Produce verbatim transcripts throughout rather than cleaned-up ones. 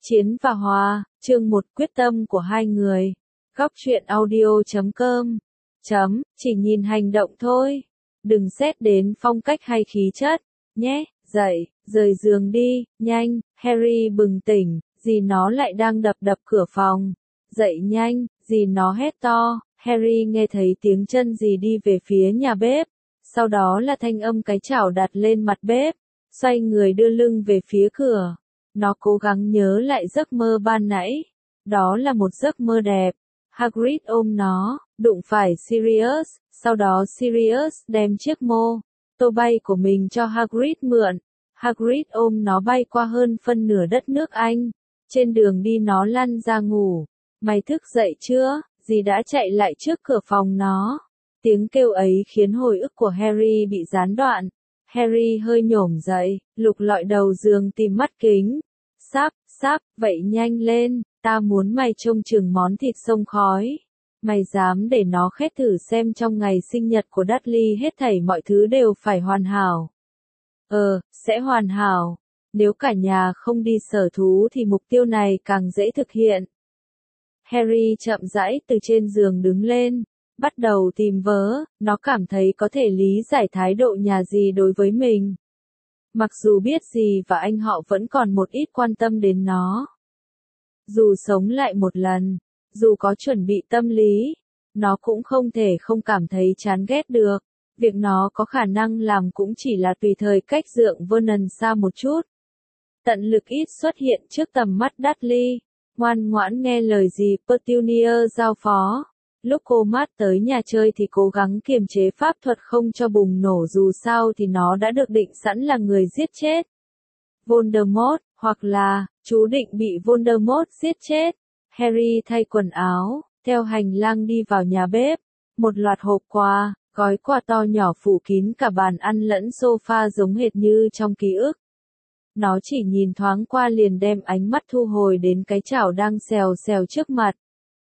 Chiến và Hòa, chương một quyết tâm của hai người. Góc truyện audio chấm com. Chấm, chỉ nhìn hành động thôi. Đừng xét đến phong cách hay khí chất, nhé. Dậy, rời giường đi, nhanh. Harry bừng tỉnh, dì nó lại đang đập đập cửa phòng. Dậy nhanh, dì nó hét to. Harry nghe thấy tiếng chân dì đi về phía nhà bếp. Sau đó là thanh âm cái chảo đặt lên mặt bếp. Xoay người đưa lưng về phía cửa. Nó cố gắng nhớ lại giấc mơ ban nãy. Đó là một giấc mơ đẹp. Hagrid ôm nó, đụng phải Sirius, sau đó Sirius đem chiếc mô tô bay của mình cho Hagrid mượn. Hagrid ôm nó bay qua hơn phân nửa đất nước Anh. Trên đường đi nó lăn ra ngủ. Mày thức dậy chưa? Dì đã chạy lại trước cửa phòng nó. Tiếng kêu ấy khiến hồi ức của Harry bị gián đoạn. Harry hơi nhổm dậy, lục lọi đầu giường tìm mắt kính. Sắp, sắp, vậy nhanh lên, ta muốn mày trông chừng món thịt xông khói. Mày dám để nó khét thử xem trong ngày sinh nhật của Dudley hết thảy mọi thứ đều phải hoàn hảo. Ờ, sẽ hoàn hảo. Nếu cả nhà không đi sở thú thì mục tiêu này càng dễ thực hiện. Harry chậm rãi từ trên giường đứng lên. Bắt đầu tìm vớ, nó cảm thấy có thể lý giải thái độ nhà dì đối với mình. Mặc dù biết dì và anh họ vẫn còn một ít quan tâm đến nó. Dù sống lại một lần, dù có chuẩn bị tâm lý, nó cũng không thể không cảm thấy chán ghét được. Việc nó có khả năng làm cũng chỉ là tùy thời cách dượng Vernon xa một chút. Tận lực ít xuất hiện trước tầm mắt Dudley, ngoan ngoãn nghe lời dì Petunia giao phó. Lúc cô Mát tới nhà chơi thì cố gắng kiềm chế pháp thuật không cho bùng nổ, dù sao thì nó đã được định sẵn là người giết chết Voldemort, hoặc là, chú định bị Voldemort giết chết. Harry thay quần áo, theo hành lang đi vào nhà bếp. Một loạt hộp quà, gói quà to nhỏ phủ kín cả bàn ăn lẫn sofa giống hệt như trong ký ức. Nó chỉ nhìn thoáng qua liền đem ánh mắt thu hồi đến cái chảo đang xèo xèo trước mặt.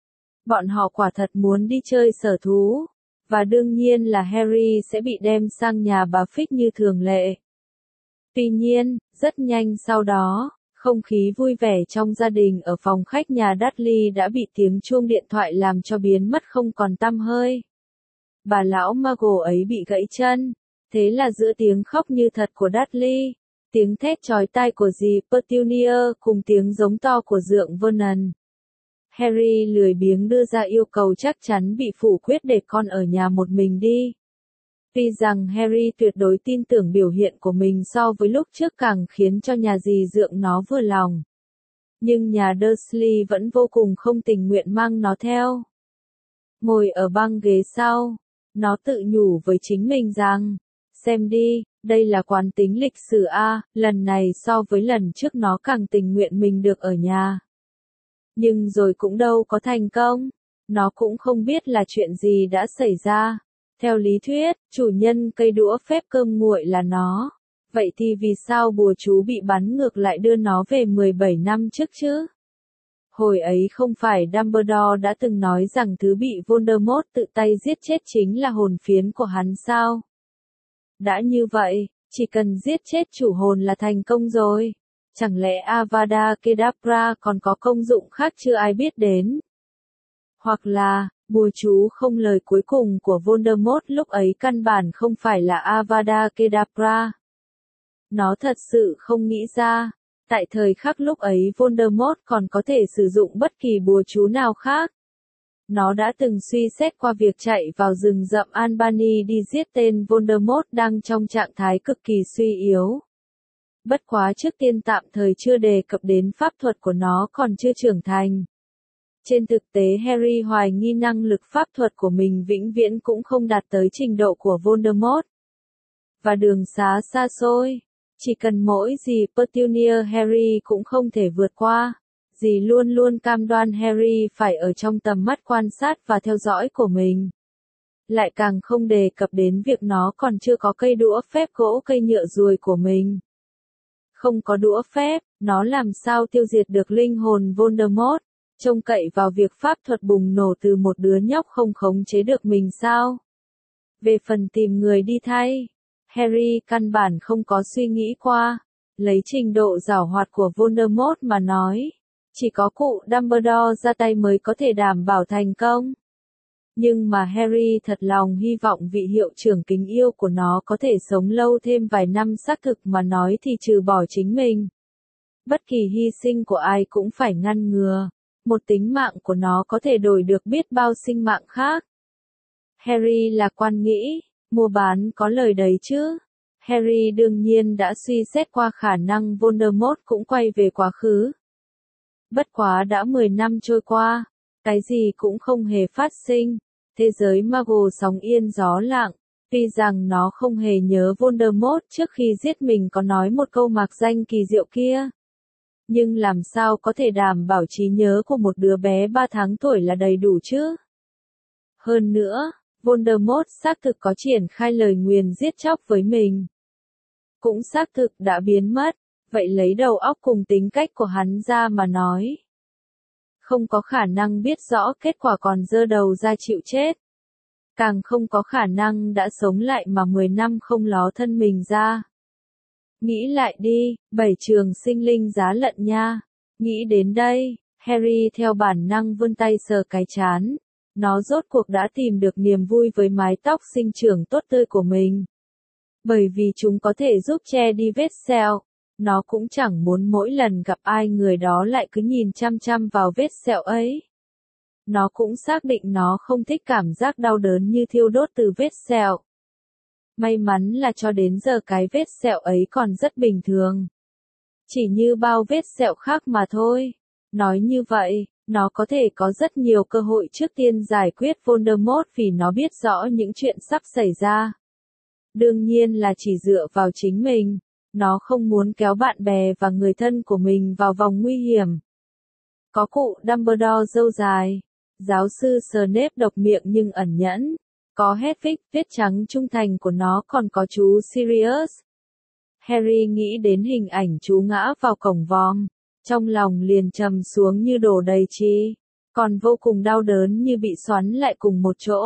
Bọn họ quả thật muốn đi chơi sở thú, và đương nhiên là Harry sẽ bị đem sang nhà bà Fig như thường lệ. Tuy nhiên, rất nhanh sau đó, không khí vui vẻ trong gia đình ở phòng khách nhà Dudley đã bị tiếng chuông điện thoại làm cho biến mất không còn tăm hơi. Bà lão Muggle ấy bị gãy chân, thế là giữa tiếng khóc như thật của Dudley, tiếng thét chói tai của dì Petunia cùng tiếng giống to của dượng Vernon, Harry lười biếng đưa ra yêu cầu chắc chắn bị phủ quyết để con ở nhà một mình đi. Tuy rằng Harry tuyệt đối tin tưởng biểu hiện của mình so với lúc trước càng khiến cho nhà dì dượng nó vừa lòng. Nhưng nhà Dursley vẫn vô cùng không tình nguyện mang nó theo. Ngồi ở băng ghế sau, nó tự nhủ với chính mình rằng, xem đi, đây là quán tính lịch sử a, lần này so với lần trước nó càng tình nguyện mình được ở nhà. Nhưng rồi cũng đâu có thành công, nó cũng không biết là chuyện gì đã xảy ra. Theo lý thuyết, chủ nhân cây đũa phép cơm nguội là nó. Vậy thì vì sao bùa chú bị bắn ngược lại đưa nó về mười bảy năm trước chứ? Hồi ấy không phải Dumbledore đã từng nói rằng thứ bị Voldemort tự tay giết chết chính là hồn phiến của hắn sao? Đã như vậy, chỉ cần giết chết chủ hồn là thành công rồi. Chẳng lẽ Avada Kedavra còn có công dụng khác chưa ai biết đến? Hoặc là, bùa chú không lời cuối cùng của Voldemort lúc ấy căn bản không phải là Avada Kedavra. Nó thật sự không nghĩ ra, tại thời khắc lúc ấy Voldemort còn có thể sử dụng bất kỳ bùa chú nào khác. Nó đã từng suy xét qua việc chạy vào rừng rậm Albany đi giết tên Voldemort đang trong trạng thái cực kỳ suy yếu. Bất quá trước tiên tạm thời chưa đề cập đến pháp thuật của nó còn chưa trưởng thành. Trên thực tế Harry hoài nghi năng lực pháp thuật của mình vĩnh viễn cũng không đạt tới trình độ của Voldemort. Và đường xá xa xôi, chỉ cần mỗi dì Petunia Harry cũng không thể vượt qua. Dì luôn luôn cam đoan Harry phải ở trong tầm mắt quan sát và theo dõi của mình. Lại càng không đề cập đến việc nó còn chưa có cây đũa phép gỗ cây nhựa ruồi của mình. Không có đũa phép, nó làm sao tiêu diệt được linh hồn Voldemort, trông cậy vào việc pháp thuật bùng nổ từ một đứa nhóc không khống chế được mình sao? Về phần tìm người đi thay, Harry căn bản không có suy nghĩ qua, lấy trình độ giảo hoạt của Voldemort mà nói, Chỉ có cụ Dumbledore ra tay mới có thể đảm bảo thành công. Nhưng mà Harry thật lòng hy vọng vị hiệu trưởng kính yêu của nó có thể sống lâu thêm vài năm, xác thực mà nói thì trừ bỏ chính mình. Bất kỳ hy sinh của ai cũng phải ngăn ngừa. Một tính mạng của nó có thể đổi được biết bao sinh mạng khác. Harry lạc quan nghĩ, mua bán có lời đấy chứ. Harry đương nhiên đã suy xét qua khả năng Voldemort cũng quay về quá khứ. Bất quá đã mười năm trôi qua, cái gì cũng không hề phát sinh. Thế giới Muggle sóng yên gió lặng, tuy rằng nó không hề nhớ Voldemort trước khi giết mình có nói một câu mạc danh kỳ diệu kia. Nhưng làm sao có thể đảm bảo trí nhớ của một đứa bé ba tháng tuổi là đầy đủ chứ? Hơn nữa, Voldemort xác thực có triển khai lời nguyền giết chóc với mình. Cũng xác thực đã biến mất, vậy lấy đầu óc cùng tính cách của hắn ra mà nói. Không có khả năng biết rõ kết quả còn giơ đầu ra chịu chết. Càng không có khả năng đã sống lại mà mười năm không ló thân mình ra. Nghĩ lại đi, bảy trường sinh linh giá lận nha. Nghĩ đến đây, Harry theo bản năng vươn tay sờ cái trán. Nó rốt cuộc đã tìm được niềm vui với mái tóc sinh trưởng tốt tươi của mình. Bởi vì chúng có thể giúp che đi vết sẹo. Nó cũng chẳng muốn mỗi lần gặp ai người đó lại cứ nhìn chăm chăm vào vết sẹo ấy. Nó cũng xác định nó không thích cảm giác đau đớn như thiêu đốt từ vết sẹo. May mắn là cho đến giờ cái vết sẹo ấy còn rất bình thường. Chỉ như bao vết sẹo khác mà thôi. Nói như vậy, nó có thể có rất nhiều cơ hội trước tiên giải quyết Voldemort vì nó biết rõ những chuyện sắp xảy ra. Đương nhiên là chỉ dựa vào chính mình. Nó không muốn kéo bạn bè và người thân của mình vào vòng nguy hiểm. Có cụ Dumbledore râu dài. Giáo sư Snape độc miệng nhưng ẩn nhẫn. Có Hedwig viết trắng trung thành của nó, còn có chú Sirius. Harry nghĩ đến hình ảnh chú ngã vào cổng vòm. Trong lòng liền trầm xuống như đổ đầy chi. Còn vô cùng đau đớn như bị xoắn lại cùng một chỗ.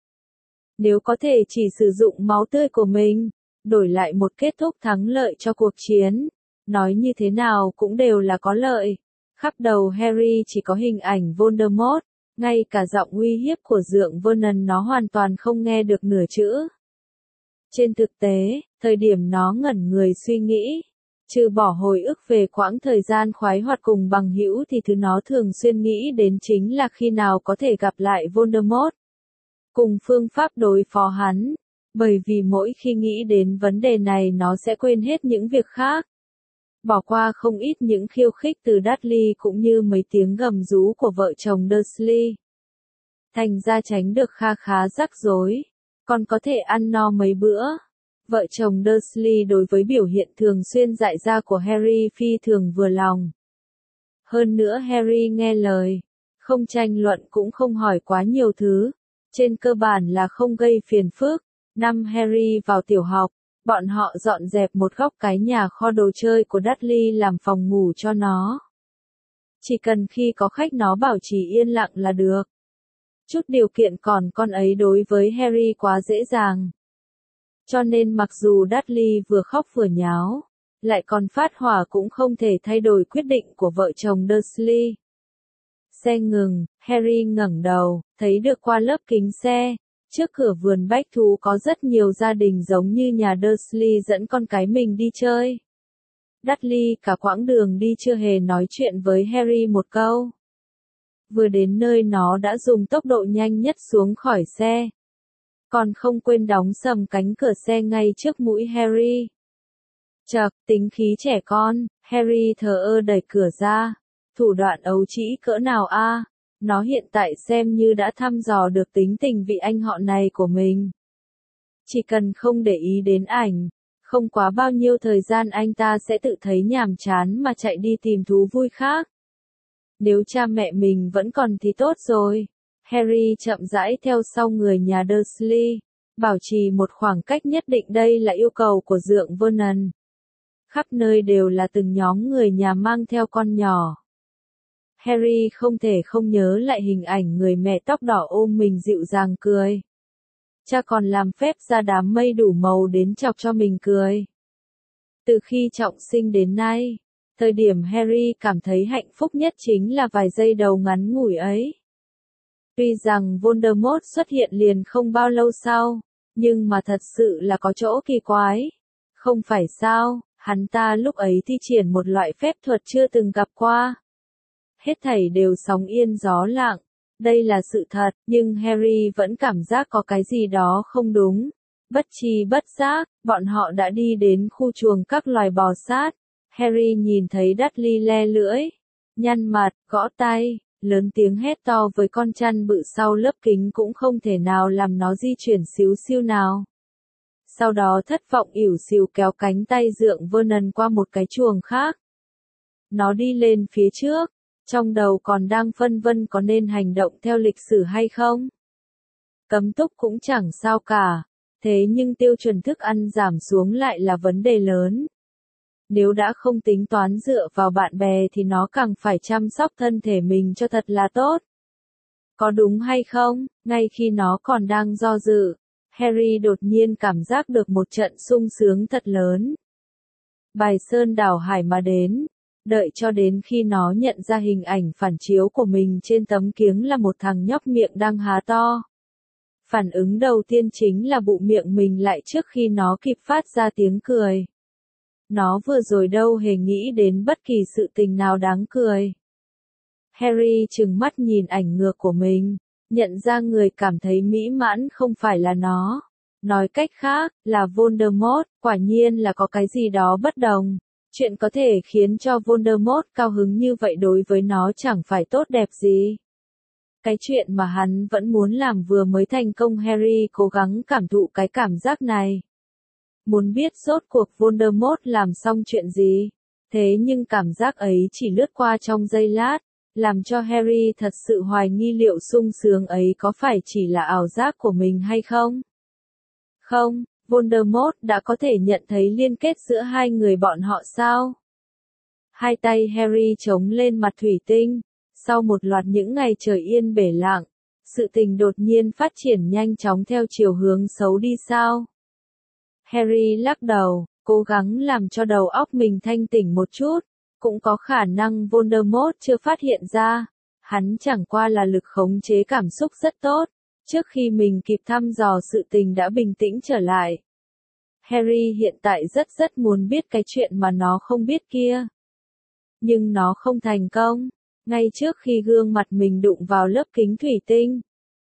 Nếu có thể chỉ sử dụng máu tươi của mình, đổi lại một kết thúc thắng lợi cho cuộc chiến, nói như thế nào cũng đều là có lợi. Khắp đầu Harry chỉ có hình ảnh Voldemort, ngay cả giọng uy hiếp của dượng Vernon nó hoàn toàn không nghe được nửa chữ. Trên thực tế, thời điểm nó ngẩn người suy nghĩ, trừ bỏ hồi ức về quãng thời gian khoái hoạt cùng bằng hữu thì thứ nó thường xuyên nghĩ đến chính là khi nào có thể gặp lại Voldemort. Cùng phương pháp đối phó hắn. Bởi vì mỗi khi nghĩ đến vấn đề này nó sẽ quên hết những việc khác. Bỏ qua không ít những khiêu khích từ Dudley cũng như mấy tiếng gầm rú của vợ chồng Dursley. Thành ra tránh được kha khá rắc rối. Còn có thể ăn no mấy bữa. Vợ chồng Dursley đối với biểu hiện thường xuyên dại ra của Harry phi thường vừa lòng. Hơn nữa Harry nghe lời. Không tranh luận cũng không hỏi quá nhiều thứ. Trên cơ bản là không gây phiền phức. Năm Harry vào tiểu học, bọn họ dọn dẹp một góc cái nhà kho đồ chơi của Dudley làm phòng ngủ cho nó. Chỉ cần khi có khách nó bảo trì yên lặng là được. Chút điều kiện còn con ấy đối với Harry quá dễ dàng. Cho nên mặc dù Dudley vừa khóc vừa nháo, lại còn phát hỏa cũng không thể thay đổi quyết định của vợ chồng Dursley. Xe ngừng, Harry ngẩng đầu, thấy được qua lớp kính xe. Trước cửa vườn bách thú có rất nhiều gia đình giống như nhà Dursley dẫn con cái mình đi chơi. Dudley cả quãng đường đi chưa hề nói chuyện với Harry một câu. Vừa đến nơi nó đã dùng tốc độ nhanh nhất xuống khỏi xe. Còn không quên đóng sầm cánh cửa xe ngay trước mũi Harry. Chậc, tính khí trẻ con, Harry thờ ơ đẩy cửa ra. Thủ đoạn ấu trĩ cỡ nào a? Nó hiện tại xem như đã thăm dò được tính tình vị anh họ này của mình. Chỉ cần không để ý đến ảnh, không quá bao nhiêu thời gian anh ta sẽ tự thấy nhàm chán mà chạy đi tìm thú vui khác. Nếu cha mẹ mình vẫn còn thì tốt rồi. Harry chậm rãi theo sau người nhà Dursley, bảo trì một khoảng cách nhất định, đây là yêu cầu của dượng Vernon. Khắp nơi đều là từng nhóm người nhà mang theo con nhỏ. Harry không thể không nhớ lại hình ảnh người mẹ tóc đỏ ôm mình dịu dàng cười. Cha còn làm phép ra đám mây đủ màu đến chọc cho mình cười. Từ khi trọng sinh đến nay, Thời điểm Harry cảm thấy hạnh phúc nhất chính là vài giây đầu ngắn ngủi ấy. Tuy rằng Voldemort xuất hiện liền không bao lâu sau, nhưng mà thật sự là có chỗ kỳ quái. Không phải sao, hắn ta lúc ấy thi triển một loại phép thuật chưa từng gặp qua. Hết thảy đều sóng yên gió lặng. Đây là sự thật, nhưng Harry vẫn cảm giác có cái gì đó không đúng. Bất tri bất giác, bọn họ đã đi đến khu chuồng các loài bò sát. Harry nhìn thấy Dudley le lưỡi, nhăn mặt, gõ tay, lớn tiếng hét to với con chăn bự sau lớp kính cũng không thể nào làm nó di chuyển xíu xiu nào. Sau đó thất vọng ỉu xìu kéo cánh tay dượng Vernon qua một cái chuồng khác. Nó đi lên phía trước, trong đầu còn đang phân vân có nên hành động theo lịch sử hay không. Cấm túc cũng chẳng sao cả, thế nhưng tiêu chuẩn thức ăn giảm xuống lại là vấn đề lớn. Nếu đã không tính toán dựa vào bạn bè thì nó càng phải chăm sóc thân thể mình cho thật là tốt. Có đúng hay không? Ngay khi nó còn đang do dự, Harry đột nhiên cảm giác được một trận sung sướng thật lớn. Bài sơn đảo hải mà đến, đợi cho đến khi nó nhận ra hình ảnh phản chiếu của mình trên tấm kiếng là một thằng nhóc miệng đang há to. Phản ứng đầu tiên chính là bụng miệng mình lại trước khi nó kịp phát ra tiếng cười. Nó vừa rồi đâu hề nghĩ đến bất kỳ sự tình nào đáng cười. Harry trừng mắt nhìn ảnh ngược của mình, nhận ra người cảm thấy mỹ mãn không phải là nó. Nói cách khác, là Voldemort, quả nhiên là có cái gì đó bất đồng. Chuyện có thể khiến cho Voldemort cao hứng như vậy đối với nó chẳng phải tốt đẹp gì. Cái chuyện mà hắn vẫn muốn làm vừa mới thành công. Harry cố gắng cảm thụ cái cảm giác này. Muốn biết rốt cuộc Voldemort làm xong chuyện gì. Thế nhưng cảm giác ấy chỉ lướt qua trong giây lát, làm cho Harry thật sự hoài nghi liệu sung sướng ấy có phải chỉ là ảo giác của mình hay không. Không, Voldemort đã có thể nhận thấy liên kết giữa hai người bọn họ sao? Hai tay Harry chống lên mặt thủy tinh. Sau một loạt những ngày trời yên bể lặng, sự tình đột nhiên phát triển nhanh chóng theo chiều hướng xấu đi sao? Harry lắc đầu, cố gắng làm cho đầu óc mình thanh tỉnh một chút. Cũng có khả năng Voldemort chưa phát hiện ra. Hắn chẳng qua là lực khống chế cảm xúc rất tốt. Trước khi mình kịp thăm dò sự tình đã bình tĩnh trở lại. Harry hiện tại rất rất muốn biết cái chuyện mà nó không biết kia. Nhưng nó không thành công. Ngay trước khi gương mặt mình đụng vào lớp kính thủy tinh,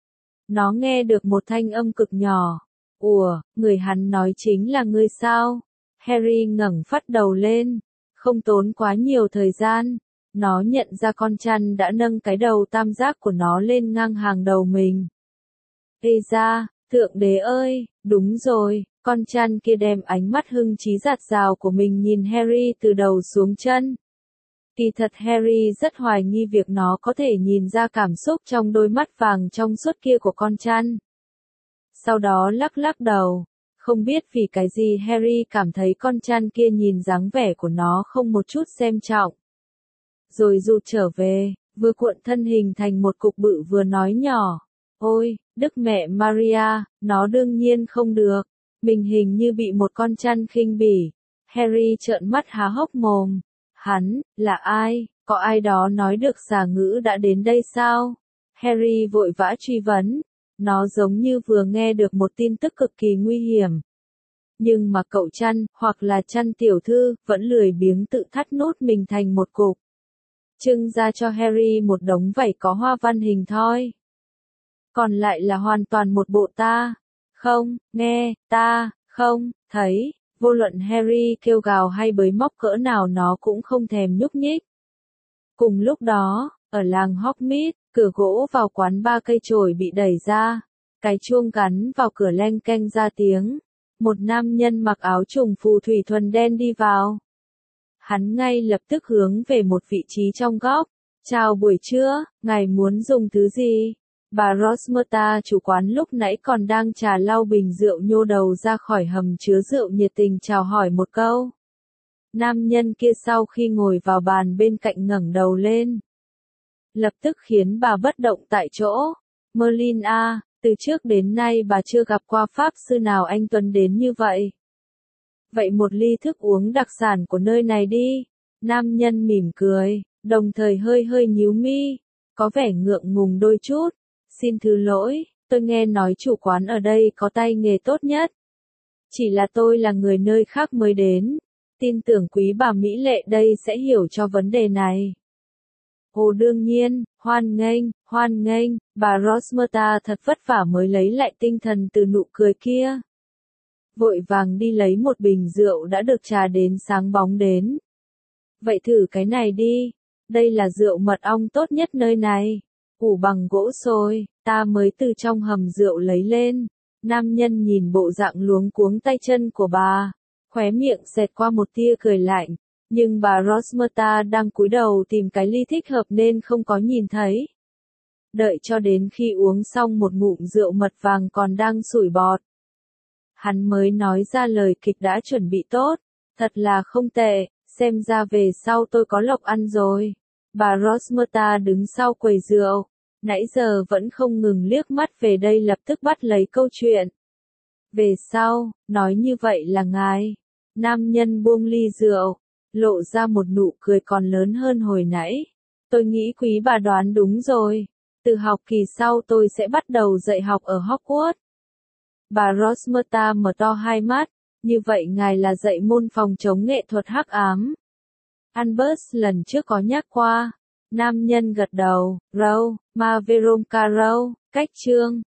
nó nghe được một thanh âm cực nhỏ. Ủa, người hắn nói chính là ngươi sao? Harry ngẩng phát đầu lên. Không tốn quá nhiều thời gian. Nó nhận ra con chăn đã nâng cái đầu tam giác của nó lên ngang hàng đầu mình. Ê ra, thượng đế ơi, đúng rồi, con chăn kia đem ánh mắt hưng trí dạt dào của mình nhìn Harry từ đầu xuống chân. Kỳ thật Harry rất hoài nghi việc nó có thể nhìn ra cảm xúc trong đôi mắt vàng trong suốt kia của con chăn. Sau đó lắc lắc đầu, không biết vì cái gì Harry cảm thấy con chăn kia nhìn dáng vẻ của nó không một chút xem trọng. Rồi rụt trở về, vừa cuộn thân hình thành một cục bự vừa nói nhỏ. Ôi, Đức Mẹ Maria, nó đương nhiên không được. Mình hình như bị một con chăn khinh bỉ. Harry trợn mắt há hốc mồm. Hắn, là ai? Có ai đó nói được xà ngữ đã đến đây sao? Harry vội vã truy vấn. Nó giống như vừa nghe được một tin tức cực kỳ nguy hiểm. Nhưng mà cậu chăn, hoặc là chăn tiểu thư, vẫn lười biếng tự thắt nút mình thành một cục. Trưng ra cho Harry một đống vảy có hoa văn hình thoi. Còn lại là hoàn toàn một bộ ta. Không, nghe, ta, không, thấy. Vô luận Harry kêu gào hay bới móc cỡ nào nó cũng không thèm nhúc nhích. Cùng lúc đó, ở làng Hogsmeade, cửa gỗ vào quán ba cây chổi bị đẩy ra. Cái chuông gắn vào cửa leng keng ra tiếng. Một nam nhân mặc áo trùng phù thủy thuần đen đi vào. Hắn ngay lập tức hướng về một vị trí trong góc. Chào buổi trưa, ngài muốn dùng thứ gì? Bà Rosmerta chủ quán lúc nãy còn đang trà lau bình rượu nhô đầu ra khỏi hầm chứa rượu nhiệt tình chào hỏi một câu. Nam nhân kia sau khi ngồi vào bàn bên cạnh ngẩng đầu lên. Lập tức khiến bà bất động tại chỗ. Merlin à, từ trước đến nay bà chưa gặp qua pháp sư nào anh tuấn đến như vậy. Vậy một ly thức uống đặc sản của nơi này đi. Nam nhân mỉm cười, đồng thời hơi hơi nhíu mi, có vẻ ngượng ngùng đôi chút. Xin thứ lỗi, tôi nghe nói chủ quán ở đây có tay nghề tốt nhất. Chỉ là tôi là người nơi khác mới đến. Tin tưởng quý bà Mỹ Lệ đây sẽ hiểu cho vấn đề này. Ồ đương nhiên, hoan nghênh, hoan nghênh, bà Rosmerta thật vất vả mới lấy lại tinh thần từ nụ cười kia. Vội vàng đi lấy một bình rượu đã được trà đến sáng bóng đến. Vậy thử cái này đi, đây là rượu mật ong tốt nhất nơi này. Ủ bằng gỗ sồi, ta mới từ trong hầm rượu lấy lên. Nam nhân nhìn bộ dạng luống cuống tay chân của bà, khóe miệng xẹt qua một tia cười lạnh. Nhưng bà Rosmerta đang cúi đầu tìm cái ly thích hợp nên không có nhìn thấy. Đợi cho đến khi uống xong một ngụm rượu mật vàng còn đang sủi bọt, hắn mới nói ra lời kịch đã chuẩn bị tốt. Thật là không tệ, xem ra về sau tôi có lộc ăn rồi. Bà Rosmerta đứng sau quầy rượu, nãy giờ vẫn không ngừng liếc mắt về đây lập tức bắt lấy câu chuyện. Về sau, nói như vậy là ngài. Nam nhân buông ly rượu, lộ ra một nụ cười còn lớn hơn hồi nãy. Tôi nghĩ quý bà đoán đúng rồi. Từ học kỳ sau tôi sẽ bắt đầu dạy học ở Hogwarts. Bà Rosmerta mở to hai mắt. Như vậy ngài là dạy môn phòng chống nghệ thuật hắc ám. Albus lần trước có nhắc qua. Nam nhân gật đầu. Row, Ma Veronica Row, cách chương.